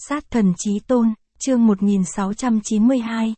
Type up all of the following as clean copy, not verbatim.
Sát thần chí tôn, chương 1692,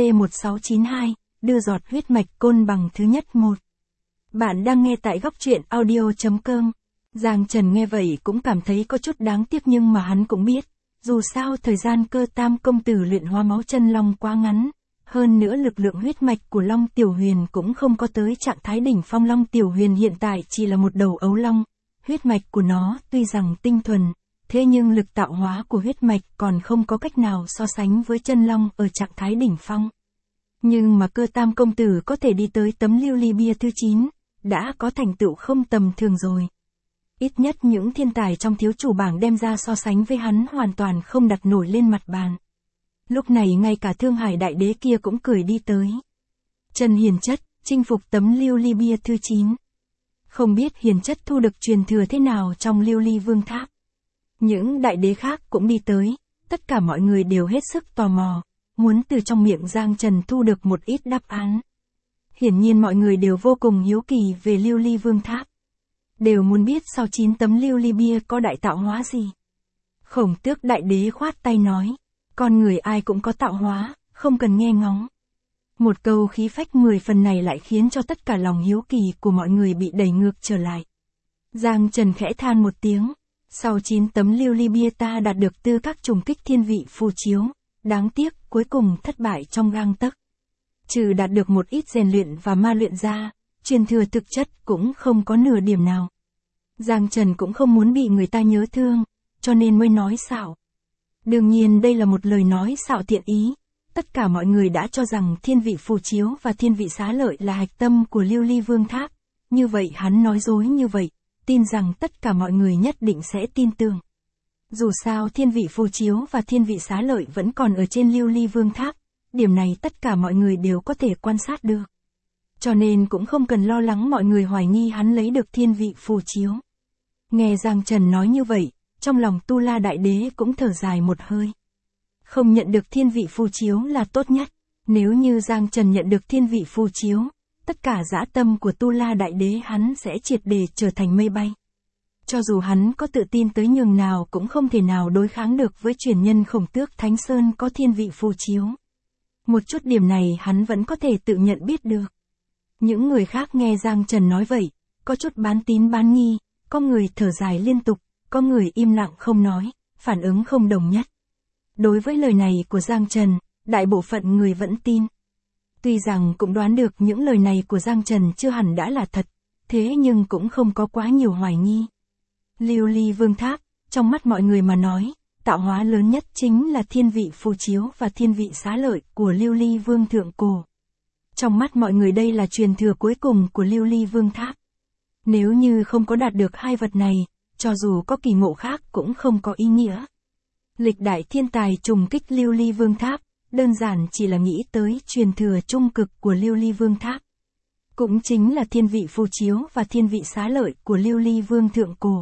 C1692, đưa giọt huyết mạch côn bằng thứ nhất 1. Bạn đang nghe tại góc truyện audio.com. Giang Trần nghe vậy cũng cảm thấy có chút đáng tiếc, nhưng mà hắn cũng biết, dù sao thời gian Cơ Tam công tử luyện hóa máu chân long quá ngắn, hơn nữa lực lượng huyết mạch của Long Tiểu Huyền cũng không có tới trạng thái đỉnh phong. Long Tiểu Huyền hiện tại chỉ là một đầu ấu long, huyết mạch của nó tuy rằng tinh thuần, thế nhưng lực tạo hóa của huyết mạch còn không có cách nào so sánh với chân long ở trạng thái đỉnh phong. Nhưng mà Cơ Tam công tử có thể đi tới tấm lưu ly bia thứ 9, đã có thành tựu không tầm thường rồi. Ít nhất những thiên tài trong thiếu chủ bảng đem ra so sánh với hắn hoàn toàn không đặt nổi lên mặt bàn. Lúc này ngay cả Thương Hải đại đế kia cũng cười đi tới. Trần Hiền Chất, chinh phục tấm lưu ly bia thứ 9. Không biết Hiền Chất thu được truyền thừa thế nào trong lưu ly vương tháp. Những đại đế khác cũng đi tới, tất cả mọi người đều hết sức tò mò, muốn từ trong miệng Giang Trần thu được một ít đáp án. Hiển nhiên mọi người đều vô cùng hiếu kỳ về lưu ly vương tháp. Đều muốn biết sau 9 tấm lưu ly bia có đại tạo hóa gì. Khổng Tước đại đế khoát tay nói, con người ai cũng có tạo hóa, không cần nghe ngóng. Một câu khí phách 10 phần này lại khiến cho tất cả lòng hiếu kỳ của mọi người bị đẩy ngược trở lại. Giang Trần khẽ than một tiếng, sau 9 tấm lưu ly bia ta đạt được tư cách trùng kích thiên vị phù chiếu, đáng tiếc cuối cùng thất bại trong gang tấc. Trừ đạt được một ít rèn luyện và ma luyện ra, truyền thừa thực chất cũng không có nửa điểm nào. Giang Trần cũng không muốn bị người ta nhớ thương, cho nên mới nói xạo. Đương nhiên đây là một lời nói xạo thiện ý, tất cả mọi người đã cho rằng thiên vị phù chiếu và thiên vị xá lợi là hạch tâm của lưu ly vương tháp, như vậy hắn nói dối như vậy, tin rằng tất cả mọi người nhất định sẽ tin tưởng. Dù sao thiên vị phù chiếu và thiên vị xá lợi vẫn còn ở trên lưu ly vương tháp, điểm này tất cả mọi người đều có thể quan sát được. Cho nên cũng không cần lo lắng mọi người hoài nghi hắn lấy được thiên vị phù chiếu. Nghe Giang Trần nói như vậy, trong lòng Tu La Đại Đế cũng thở dài một hơi. Không nhận được thiên vị phù chiếu là tốt nhất, nếu như Giang Trần nhận được thiên vị phù chiếu, tất cả dã tâm của Tu La Đại Đế hắn sẽ triệt để trở thành mây bay. Cho dù hắn có tự tin tới nhường nào cũng không thể nào đối kháng được với truyền nhân Khổng Tước Thánh Sơn có thiên vị phù chiếu. Một chút điểm này hắn vẫn có thể tự nhận biết được. Những người khác nghe Giang Trần nói vậy, có chút bán tín bán nghi, có người thở dài liên tục, có người im lặng không nói, phản ứng không đồng nhất. Đối với lời này của Giang Trần, đại bộ phận người vẫn tin. Tuy rằng cũng đoán được những lời này của Giang Trần chưa hẳn đã là thật, thế nhưng cũng không có quá nhiều hoài nghi. Lưu ly vương tháp, trong mắt mọi người mà nói, tạo hóa lớn nhất chính là thiên vị phù chiếu và thiên vị xá lợi của lưu ly vương thượng cổ. Trong mắt mọi người đây là truyền thừa cuối cùng của lưu ly vương tháp. Nếu như không có đạt được hai vật này, cho dù có kỳ ngộ khác cũng không có ý nghĩa. Lịch đại thiên tài trùng kích lưu ly vương tháp, đơn giản chỉ là nghĩ tới truyền thừa trung cực của lưu ly vương tháp. Cũng chính là thiên vị phù chiếu và thiên vị xá lợi của lưu ly vương thượng cổ.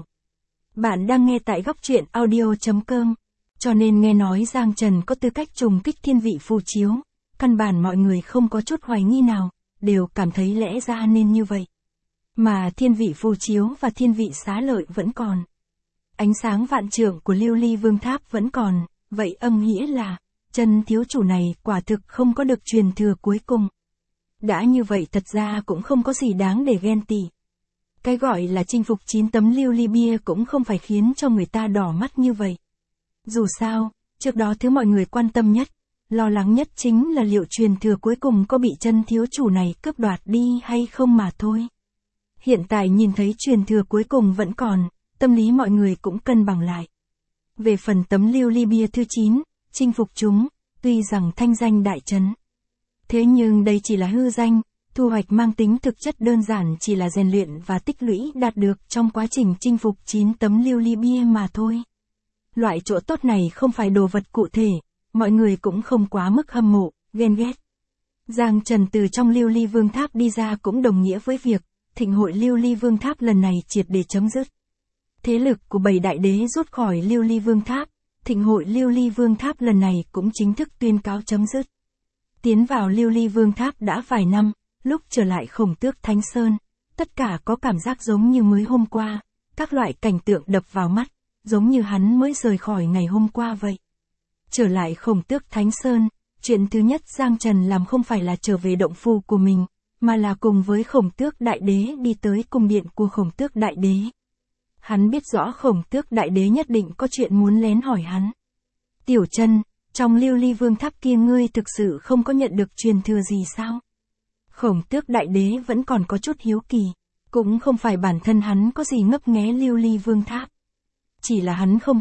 Bạn đang nghe tại góc truyện audio.com, cho nên nghe nói Giang Trần có tư cách trùng kích thiên vị phù chiếu, căn bản mọi người không có chút hoài nghi nào, đều cảm thấy lẽ ra nên như vậy. Mà thiên vị phù chiếu và thiên vị xá lợi vẫn còn. Ánh sáng vạn trượng của lưu ly vương tháp vẫn còn, vậy âm nghĩa là, chân thiếu chủ này quả thực không có được truyền thừa cuối cùng. Đã như vậy thật ra cũng không có gì đáng để ghen tị. Cái gọi là chinh phục 9 tấm lưu ly bia cũng không phải khiến cho người ta đỏ mắt như vậy. Dù sao, trước đó thứ mọi người quan tâm nhất, lo lắng nhất chính là liệu truyền thừa cuối cùng có bị chân thiếu chủ này cướp đoạt đi hay không mà thôi. Hiện tại nhìn thấy truyền thừa cuối cùng vẫn còn, tâm lý mọi người cũng cân bằng lại. Về phần tấm lưu ly bia thứ 9, chinh phục chúng, tuy rằng thanh danh đại chấn. Thế nhưng đây chỉ là hư danh, thu hoạch mang tính thực chất đơn giản chỉ là rèn luyện và tích lũy đạt được trong quá trình chinh phục 9 tấm lưu ly bia mà thôi. Loại chỗ tốt này không phải đồ vật cụ thể, mọi người cũng không quá mức hâm mộ, ghen ghét. Giang Trần từ trong lưu ly vương tháp đi ra cũng đồng nghĩa với việc, thịnh hội lưu ly vương tháp lần này triệt để chấm dứt. Thế lực của 7 đại đế rút khỏi lưu ly vương tháp, thịnh hội lưu ly vương tháp lần này cũng chính thức tuyên cáo chấm dứt. Tiến vào lưu ly vương tháp đã vài năm, lúc trở lại Khổng Tước Thánh Sơn, tất cả có cảm giác giống như mới hôm qua, các loại cảnh tượng đập vào mắt, giống như hắn mới rời khỏi ngày hôm qua vậy. Trở lại Khổng Tước Thánh Sơn, chuyện thứ nhất Giang Trần làm không phải là trở về động phủ của mình, mà là cùng với Khổng Tước Đại Đế đi tới cung điện của Khổng Tước Đại Đế. Hắn biết rõ Khổng Tước Đại Đế nhất định có chuyện muốn lén hỏi hắn. Tiểu Chân, trong Lưu Ly Vương Tháp kia ngươi thực sự không có nhận được truyền thừa gì sao? Khổng Tước Đại Đế vẫn còn có chút hiếu kỳ, cũng không phải bản thân hắn có gì ngấp nghé Lưu Ly Vương Tháp. Chỉ là hắn không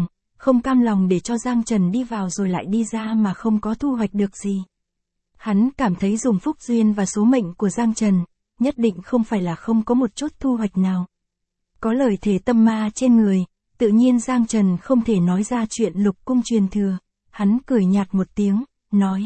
cam lòng để cho Giang Trần đi vào rồi lại đi ra mà không có thu hoạch được gì. Hắn cảm thấy dùng phúc duyên và số mệnh của Giang Trần, nhất định không phải là không có một chút thu hoạch nào. Có lời thể tâm ma trên người, tự nhiên Giang Trần không thể nói ra chuyện lục cung truyền thừa, hắn cười nhạt một tiếng, nói.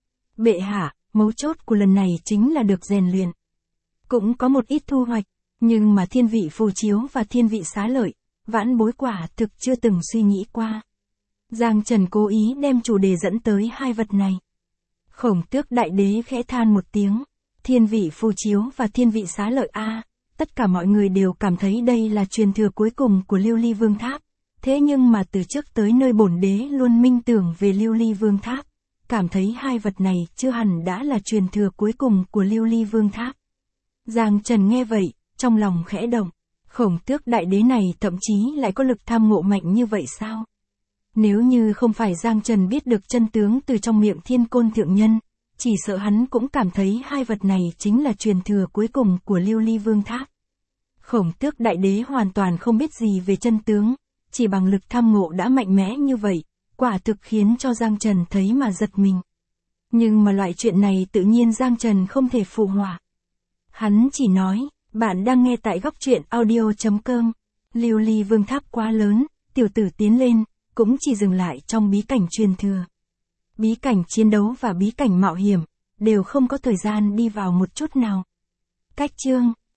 Bệ hạ, mấu chốt của lần này chính là được rèn luyện. Cũng có một ít thu hoạch, nhưng mà thiên vị phù chiếu và thiên vị xá lợi, vãn bối quả thực chưa từng suy nghĩ qua. Giang Trần cố ý đem chủ đề dẫn tới hai vật này. Khổng Tước Đại Đế khẽ than một tiếng, thiên vị phù chiếu và thiên vị xá lợi tất cả mọi người đều cảm thấy đây là truyền thừa cuối cùng của Lưu Ly Vương Tháp. Thế nhưng mà từ trước tới nơi bổn đế luôn minh tưởng về Lưu Ly Vương Tháp, cảm thấy hai vật này chưa hẳn đã là truyền thừa cuối cùng của Lưu Ly Vương Tháp. Giang Trần nghe vậy, trong lòng khẽ động, Khổng Tước Đại Đế này thậm chí lại có lực tham ngộ mạnh như vậy sao? Nếu như không phải Giang Trần biết được chân tướng từ trong miệng Thiên Côn Thượng Nhân, chỉ sợ hắn cũng cảm thấy hai vật này chính là truyền thừa cuối cùng của Lưu Ly Vương Tháp. Khổng Tước Đại Đế hoàn toàn không biết gì về chân tướng, chỉ bằng lực tham ngộ đã mạnh mẽ như vậy, quả thực khiến cho Giang Trần thấy mà giật mình. Nhưng mà loại chuyện này tự nhiên Giang Trần không thể phụ họa. Hắn chỉ nói, bạn đang nghe tại Góc Truyện Audio.com. Lưu Ly Vương Tháp quá lớn, tiểu tử tiến lên, cũng chỉ dừng lại trong bí cảnh truyền thừa. Bí cảnh chiến đấu và bí cảnh mạo hiểm, đều không có thời gian đi vào một chút nào. Cách chương